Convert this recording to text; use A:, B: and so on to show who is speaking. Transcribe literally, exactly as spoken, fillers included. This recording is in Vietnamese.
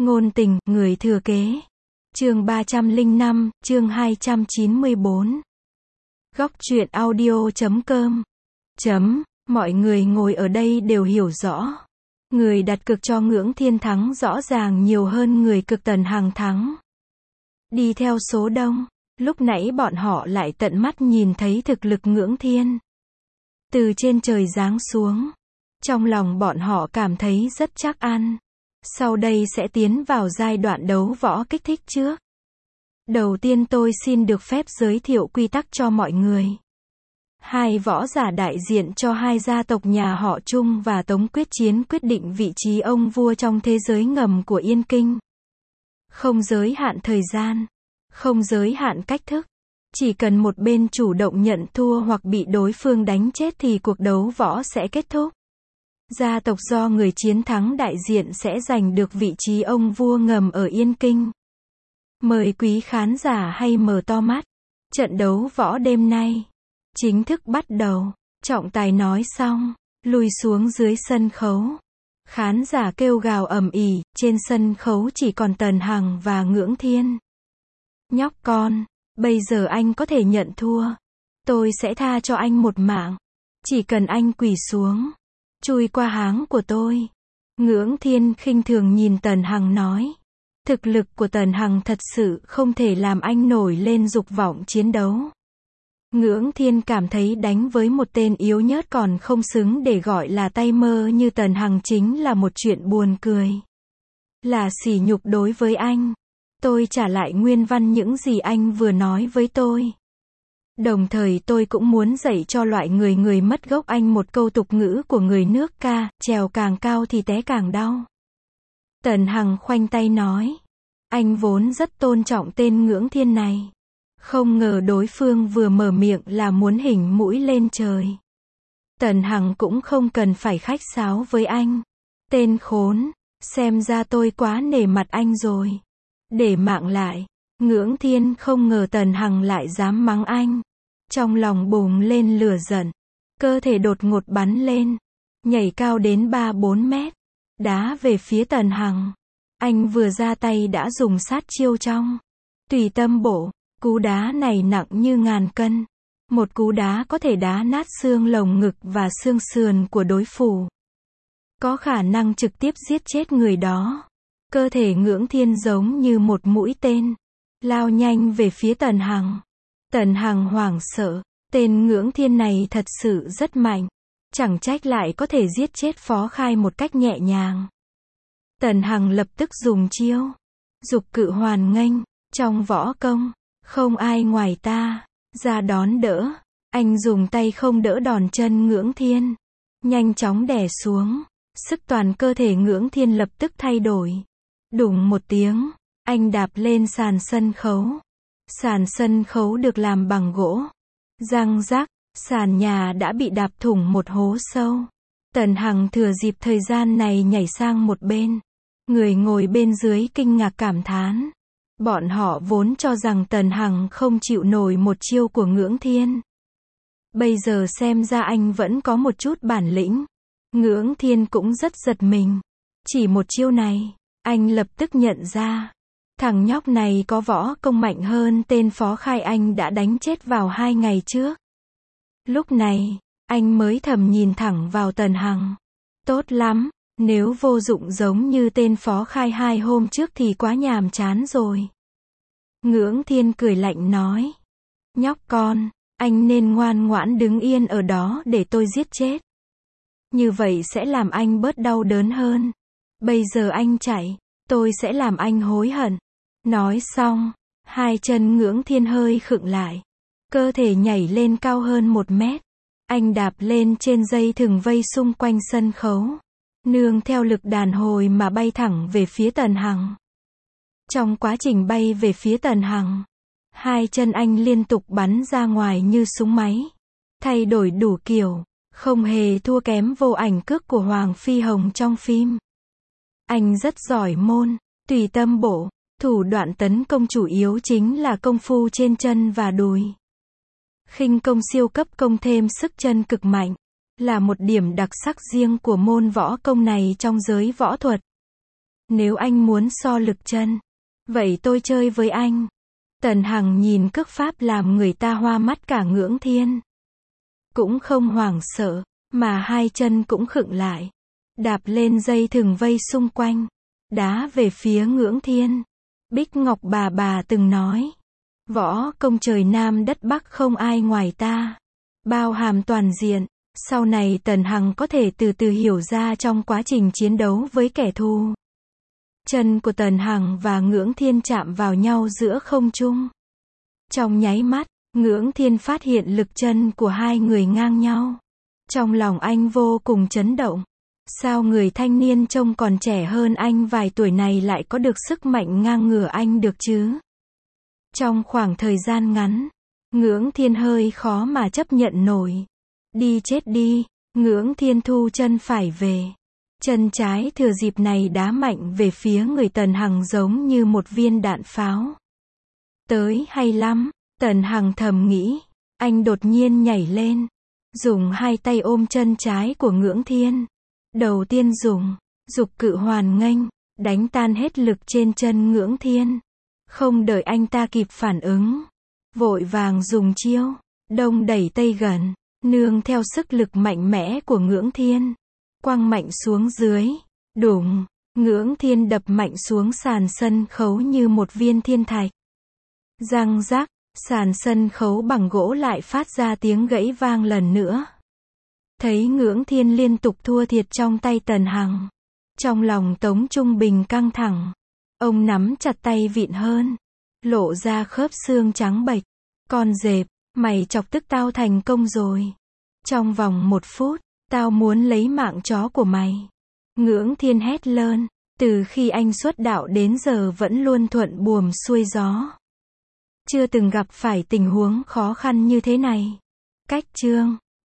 A: Ngôn tình, người thừa kế. Chương ba trăm lẻ năm, chương hai trăm chín mươi bốn. Góc truyện audio chấm com. Chấm, mọi người ngồi ở đây đều hiểu rõ. Người đặt cược cho Ngưỡng Thiên thắng rõ ràng nhiều hơn người cực Tần Hằng thắng. Đi theo số đông, lúc nãy bọn họ lại tận mắt nhìn thấy thực lực Ngưỡng Thiên từ trên trời giáng xuống. Trong lòng bọn họ cảm thấy rất chắc ăn. Sau đây sẽ tiến vào giai đoạn đấu võ kích thích trước. Đầu tiên tôi xin được phép giới thiệu quy tắc cho mọi người. Hai võ giả đại diện cho hai gia tộc nhà họ Trung và Tống quyết chiến quyết định vị trí ông vua trong thế giới ngầm của Yên Kinh. Không giới hạn thời gian, không giới hạn cách thức. Chỉ cần một bên chủ động nhận thua hoặc bị đối phương đánh chết thì cuộc đấu võ sẽ kết thúc. Gia tộc do người chiến thắng đại diện sẽ giành được vị trí ông vua ngầm ở Yên Kinh. Mời quý khán giả hay mở to mắt. Trận đấu võ đêm nay chính thức bắt đầu. Trọng tài nói xong, lùi xuống dưới sân khấu. Khán giả kêu gào ầm ĩ, trên sân khấu chỉ còn Tần Hằng và Ngưỡng Thiên. Nhóc con, bây giờ anh có thể nhận thua. Tôi sẽ tha cho anh một mạng. Chỉ cần anh quỳ xuống, chui qua háng của tôi. Ngưỡng Thiên khinh thường nhìn Tần Hằng nói. Thực lực của Tần Hằng thật sự không thể làm anh nổi lên dục vọng chiến đấu. Ngưỡng Thiên cảm thấy đánh với một tên yếu nhớt còn không xứng để gọi là tay mơ như Tần Hằng chính là một chuyện buồn cười. Là sỉ nhục đối với anh. Tôi trả lại nguyên văn những gì anh vừa nói với tôi. Đồng thời tôi cũng muốn dạy cho loại người người mất gốc anh một câu tục ngữ của người nước ca, trèo càng cao thì té càng đau. Tần Hằng khoanh tay nói. Anh vốn rất tôn trọng tên Ngưỡng Thiên này. Không ngờ đối phương vừa mở miệng là muốn hỉnh mũi lên trời. Tần Hằng cũng không cần phải khách sáo với anh. Tên khốn, xem ra tôi quá nể mặt anh rồi. Để mạng lại. Ngưỡng Thiên không ngờ Tần Hằng lại dám mắng anh. Trong lòng bùng lên lửa giận. Cơ thể đột ngột bắn lên. Nhảy cao đến ba bốn mét. Đá về phía Tần Hằng. Anh vừa ra tay đã dùng sát chiêu trong Tùy Tâm Bổ. Cú đá này nặng như ngàn cân. Một cú đá có thể đá nát xương lồng ngực và xương sườn của đối thủ. Có khả năng trực tiếp giết chết người đó. Cơ thể Ngưỡng Thiên giống như một mũi tên. Lao nhanh về phía Tần Hằng. Tần Hằng hoảng sợ. Tên Ngưỡng Thiên này thật sự rất mạnh. Chẳng trách lại có thể giết chết Phó Khai một cách nhẹ nhàng. Tần Hằng lập tức dùng chiêu Dục Cự Hoàn Nghênh. Trong võ công, không ai ngoài ta ra đón đỡ. Anh dùng tay không đỡ đòn chân Ngưỡng Thiên. Nhanh chóng đè xuống. Sức toàn cơ thể Ngưỡng Thiên lập tức thay đổi. Đùng một tiếng, anh đạp lên sàn sân khấu. Sàn sân khấu được làm bằng gỗ. Răng rắc, sàn nhà đã bị đạp thủng một hố sâu. Tần Hằng thừa dịp thời gian này nhảy sang một bên. Người ngồi bên dưới kinh ngạc cảm thán. Bọn họ vốn cho rằng Tần Hằng không chịu nổi một chiêu của Ngưỡng Thiên. Bây giờ xem ra anh vẫn có một chút bản lĩnh. Ngưỡng Thiên cũng rất giật mình. Chỉ một chiêu này, anh lập tức nhận ra. Thằng nhóc này có võ công mạnh hơn tên Phó Khai anh đã đánh chết vào hai ngày trước. Lúc này, anh mới thầm nhìn thẳng vào Tần Hằng. Tốt lắm, nếu vô dụng giống như tên Phó Khai hai hôm trước thì quá nhàm chán rồi. Ngưỡng Thiên cười lạnh nói. Nhóc con, anh nên ngoan ngoãn đứng yên ở đó để tôi giết chết. Như vậy sẽ làm anh bớt đau đớn hơn. Bây giờ anh chạy, tôi sẽ làm anh hối hận. Nói xong, hai chân Ngưỡng Thiên hơi khựng lại. Cơ thể nhảy lên cao hơn một mét. Anh đạp lên trên dây thừng vây xung quanh sân khấu. Nương theo lực đàn hồi mà bay thẳng về phía Tần Hằng. Trong quá trình bay về phía Tần Hằng, hai chân anh liên tục bắn ra ngoài như súng máy. Thay đổi đủ kiểu, không hề thua kém Vô Ảnh Cước của Hoàng Phi Hồng trong phim. Anh rất giỏi môn Tùy Tâm Bổ. Thủ đoạn tấn công chủ yếu chính là công phu trên chân và đùi. Khinh công siêu cấp công thêm sức chân cực mạnh. Là một điểm đặc sắc riêng của môn võ công này trong giới võ thuật. Nếu anh muốn so lực chân, vậy tôi chơi với anh. Tần Hằng nhìn cước pháp làm người ta hoa mắt cả Ngưỡng Thiên. Cũng không hoảng sợ, mà hai chân cũng khựng lại. Đạp lên dây thừng vây xung quanh. Đá về phía Ngưỡng Thiên. Bích Ngọc bà bà từng nói. Võ công trời Nam đất Bắc không ai ngoài ta. Bao hàm toàn diện. Sau này Tần Hằng có thể từ từ hiểu ra trong quá trình chiến đấu với kẻ thù. Chân của Tần Hằng và Ngưỡng Thiên chạm vào nhau giữa không trung. Trong nháy mắt, Ngưỡng Thiên phát hiện lực chân của hai người ngang nhau. Trong lòng anh vô cùng chấn động. Sao người thanh niên trông còn trẻ hơn anh vài tuổi này lại có được sức mạnh ngang ngửa anh được chứ? Trong khoảng thời gian ngắn, Ngưỡng Thiên hơi khó mà chấp nhận nổi. Đi chết đi, Ngưỡng Thiên thu chân phải về. Chân trái thừa dịp này đá mạnh về phía người Tần Hằng giống như một viên đạn pháo. Tới hay lắm, Tần Hằng thầm nghĩ. Anh đột nhiên nhảy lên, dùng hai tay ôm chân trái của Ngưỡng Thiên. Đầu tiên dùng dục cự hoàn nghênh, đánh tan hết lực trên chân Ngưỡng Thiên. Không đợi anh ta kịp phản ứng, vội vàng dùng chiêu đông đẩy tây gần, nương theo sức lực mạnh mẽ của Ngưỡng Thiên, quăng mạnh xuống dưới. Đùng, Ngưỡng Thiên đập mạnh xuống sàn sân khấu như một viên thiên thạch. Răng rắc, sàn sân khấu bằng gỗ lại phát ra tiếng gãy vang lần nữa. Thấy Ngưỡng Thiên liên tục thua thiệt trong tay Tần Hằng, trong lòng Tống Trung Bình căng thẳng. Ông nắm chặt tay vịn hơn, lộ ra khớp xương trắng bệch. Con dẹp, mày chọc tức tao thành công rồi. Trong vòng một phút, tao muốn lấy mạng chó của mày. Ngưỡng Thiên hét lớn, từ khi anh xuất đạo đến giờ vẫn luôn thuận buồm xuôi gió. Chưa từng gặp phải tình huống khó khăn như thế này. Cách chương